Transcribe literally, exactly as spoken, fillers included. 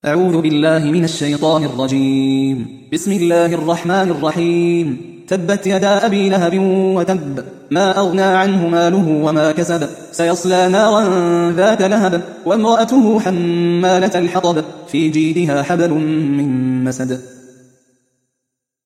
أعوذ بالله من الشيطان الرجيم. بسم الله الرحمن الرحيم. تبت يدا أبي لهب وتب، ما أغنى عنه ماله وما كسب، سيصلى نارا ذات لهب، وامرأته حمالة الحطب، في جيدها حبل من مسد.